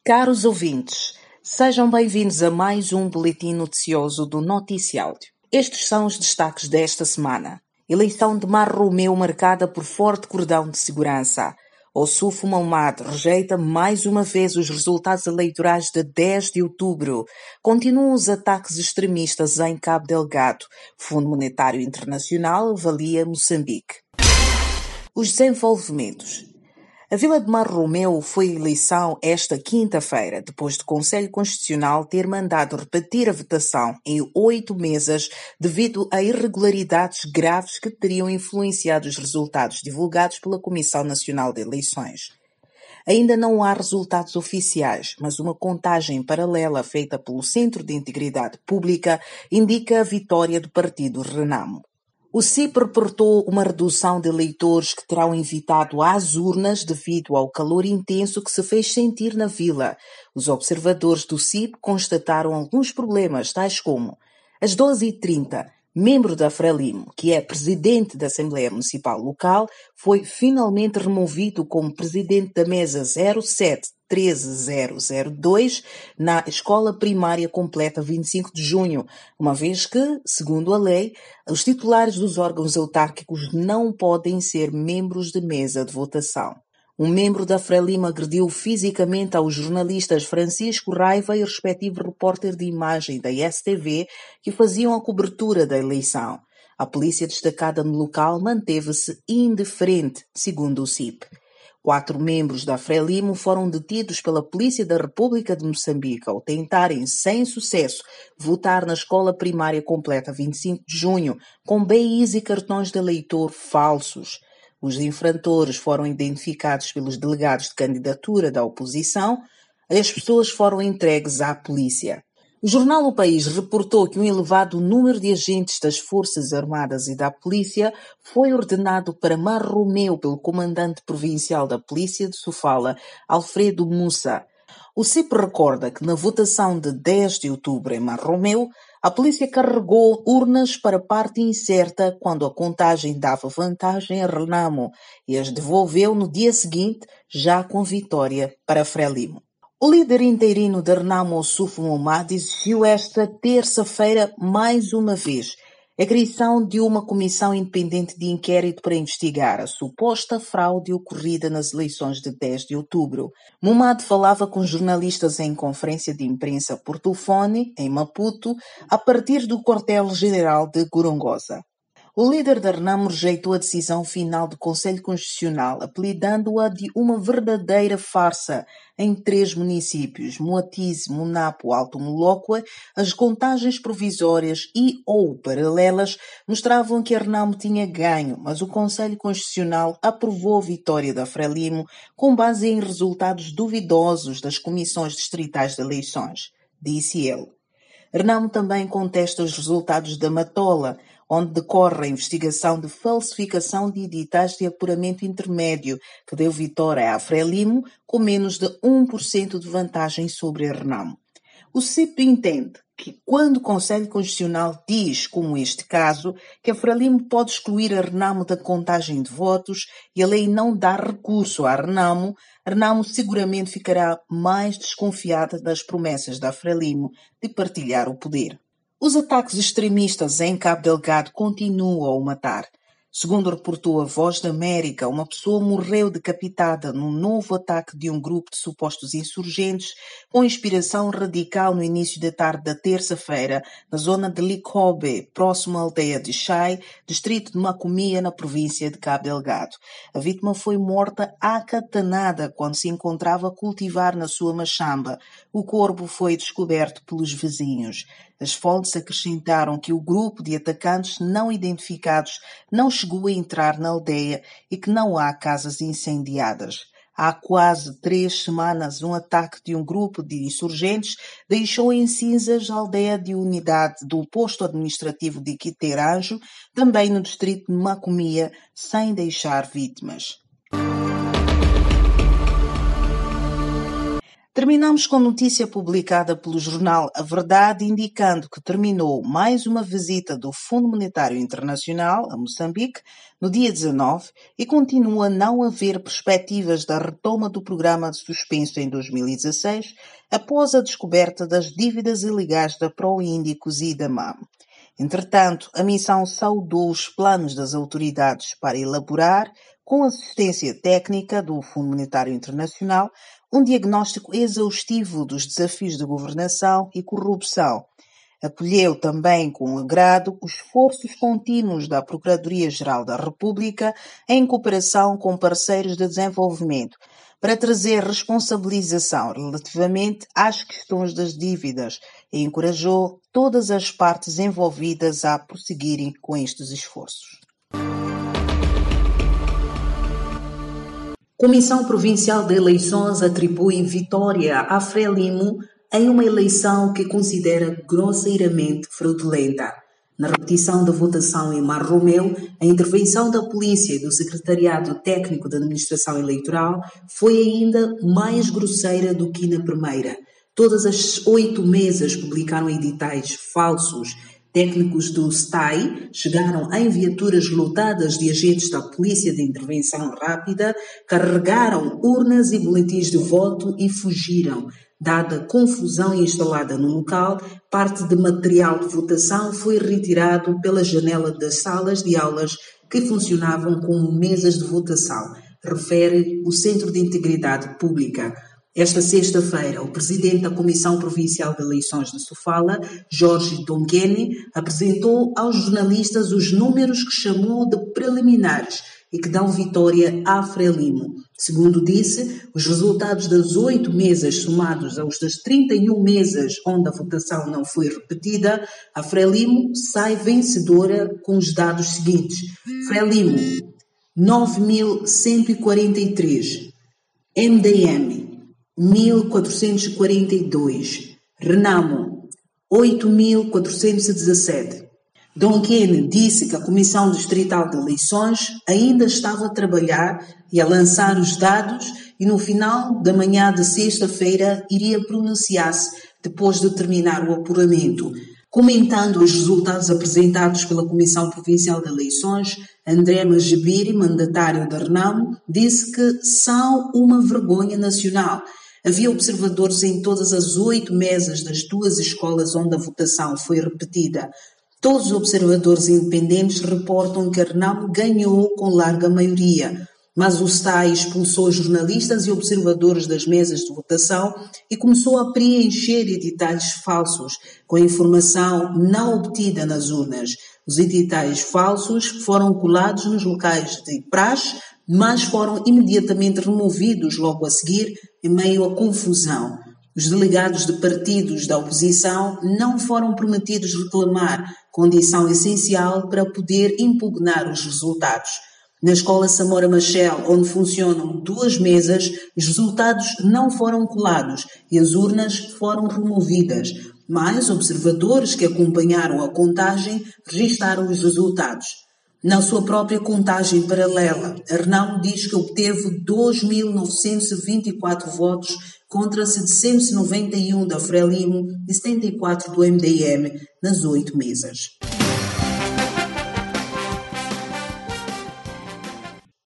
Caros ouvintes, sejam bem-vindos a mais um boletim noticioso do Noticiáudio. Estes são os destaques desta semana. Eleição de Mar Romeu marcada por forte cordão de segurança. Ossufo Mahamat rejeita mais uma vez os resultados eleitorais de 10 de outubro. Continuam os ataques extremistas em Cabo Delgado. Fundo Monetário Internacional avalia Moçambique. Os desenvolvimentos. A Vila de Mar Romeu foi eleição esta quinta-feira, depois do Conselho Constitucional ter mandado repetir a votação em 8 mesas devido a irregularidades graves que teriam influenciado os resultados divulgados pela Comissão Nacional de Eleições. Ainda não há resultados oficiais, mas uma contagem paralela feita pelo Centro de Integridade Pública indica a vitória do partido Renamo. O CIP reportou uma redução de eleitores que terão evitado às urnas devido ao calor intenso que se fez sentir na vila. Os observadores do CIP constataram alguns problemas, tais como: às 12h30, membro da Frelimo, que é presidente da Assembleia Municipal Local, foi finalmente removido como presidente da mesa 0713002 na Escola Primária Completa 25 de Junho, uma vez que, segundo a lei, os titulares dos órgãos autárquicos não podem ser membros de mesa de votação. Um membro da Frelimo agrediu fisicamente aos jornalistas Francisco Raiva e respectivo repórter de imagem da STV que faziam a cobertura da eleição. A polícia destacada no local manteve-se indiferente, segundo o CIP. 4 membros da Frelimo foram detidos pela Polícia da República de Moçambique ao tentarem, sem sucesso, votar na Escola Primária Completa 25 de Junho com BIs e cartões de eleitor falsos. Os infratores foram identificados pelos delegados de candidatura da oposição e as pessoas foram entregues à polícia. O jornal O País reportou que um elevado número de agentes das Forças Armadas e da Polícia foi ordenado para Mar Romeu pelo comandante provincial da Polícia de Sofala, Alfredo Mussa. O CIP recorda que na votação de 10 de outubro em Mar Romeu, a polícia carregou urnas para parte incerta quando a contagem dava vantagem a Renamo e as devolveu no dia seguinte, já com vitória para Frelimo. O líder interino da Renamo, Ossufo Mahamat, exigiu esta terça-feira mais uma vez a criação de uma comissão independente de inquérito para investigar a suposta fraude ocorrida nas eleições de 10 de outubro. Mahamat falava com jornalistas em conferência de imprensa por telefone, em Maputo, a partir do quartel-general de Gorongosa. O líder da Renamo rejeitou a decisão final do Conselho Constitucional, apelidando-a de uma verdadeira farsa. Em 3 municípios, Moatize, Monapo, Alto Molóqua, as contagens provisórias ou paralelas mostravam que a Renamo tinha ganho, mas o Conselho Constitucional aprovou a vitória da Frelimo com base em resultados duvidosos das comissões distritais de eleições, disse ele. Renamo também contesta os resultados da Matola, onde decorre a investigação de falsificação de editais de apuramento intermédio, que deu vitória à Frelimo com menos de 1% de vantagem sobre a Renamo. O CIP entende que quando o Conselho Constitucional diz, como este caso, que a Frelimo pode excluir a Renamo da contagem de votos e a lei não dá recurso à Renamo, a Renamo seguramente ficará mais desconfiada das promessas da Frelimo de partilhar o poder. Os ataques extremistas em Cabo Delgado continuam a matar. Segundo reportou a Voz da América, uma pessoa morreu decapitada num novo ataque de um grupo de supostos insurgentes com inspiração radical no início da tarde da terça-feira, na zona de Licobe, próximo à aldeia de Chay, distrito de Macomia, na província de Cabo Delgado. A vítima foi morta acatanada quando se encontrava a cultivar na sua machamba. O corpo foi descoberto pelos vizinhos. As fontes acrescentaram que o grupo de atacantes não identificados não chegou a entrar na aldeia e que não há casas incendiadas. Há quase 3 semanas, um ataque de um grupo de insurgentes deixou em cinzas a aldeia de unidade do posto administrativo de Quiteranjo, também no distrito de Macomia, sem deixar vítimas. Terminamos com notícia publicada pelo jornal A Verdade, indicando que terminou mais uma visita do Fundo Monetário Internacional a Moçambique no dia 19 e continua a não haver perspectivas da retoma do programa suspenso em 2016 após a descoberta das dívidas ilegais da Proíndicos e da MAM. Entretanto, a missão saudou os planos das autoridades para elaborar, com assistência técnica do Fundo Monetário Internacional, um diagnóstico exaustivo dos desafios de governação e corrupção. Acolheu também com agrado os esforços contínuos da Procuradoria-Geral da República em cooperação com parceiros de desenvolvimento para trazer responsabilização relativamente às questões das dívidas e encorajou todas as partes envolvidas a prosseguirem com estes esforços. Comissão Provincial de Eleições atribui vitória a Frelimo em uma eleição que considera grosseiramente fraudulenta. Na repetição da votação em Mar Romeu, a intervenção da polícia e do Secretariado Técnico da Administração Eleitoral foi ainda mais grosseira do que na primeira. Todas as 8 mesas publicaram editais falsos. Técnicos do STAI chegaram em viaturas lotadas de agentes da Polícia de Intervenção Rápida, carregaram urnas e boletins de voto e fugiram. Dada a confusão instalada no local, parte de material de votação foi retirado pela janela das salas de aulas que funcionavam como mesas de votação, refere o Centro de Integridade Pública. Esta sexta-feira, o presidente da Comissão Provincial de Eleições de Sofala, Jorge Donguene, apresentou aos jornalistas os números que chamou de preliminares e que dão vitória à Frelimo. Segundo disse, os resultados das 8 mesas somados aos das 31 mesas onde a votação não foi repetida, a Frelimo sai vencedora com os dados seguintes. Frelimo, 9.143. MDM, 1.442. Renamo, 8.417. Donguene disse que a Comissão Distrital de Eleições ainda estava a trabalhar e a lançar os dados e no final da manhã de sexta-feira iria pronunciar-se depois de terminar o apuramento. Comentando os resultados apresentados pela Comissão Provincial de Eleições, André Majibiri, mandatário da Renamo, disse que são uma vergonha nacional. Havia observadores em todas as 8 mesas das 2 escolas onde a votação foi repetida. Todos os observadores independentes reportam que a Renamo ganhou com larga maioria, mas o STAI expulsou jornalistas e observadores das mesas de votação e começou a preencher editais falsos com a informação não obtida nas urnas. Os editais falsos foram colados nos locais de praxe, mas foram imediatamente removidos logo a seguir, em meio à confusão. Os delegados de partidos da oposição não foram permitidos reclamar, condição essencial para poder impugnar os resultados. Na escola Samora Machel, onde funcionam 2 mesas, os resultados não foram colados e as urnas foram removidas, mas observadores que acompanharam a contagem registaram os resultados. Na sua própria contagem paralela, a Renamo diz que obteve 2.924 votos contra 791 da Frelimo e 74 do MDM nas 8 mesas.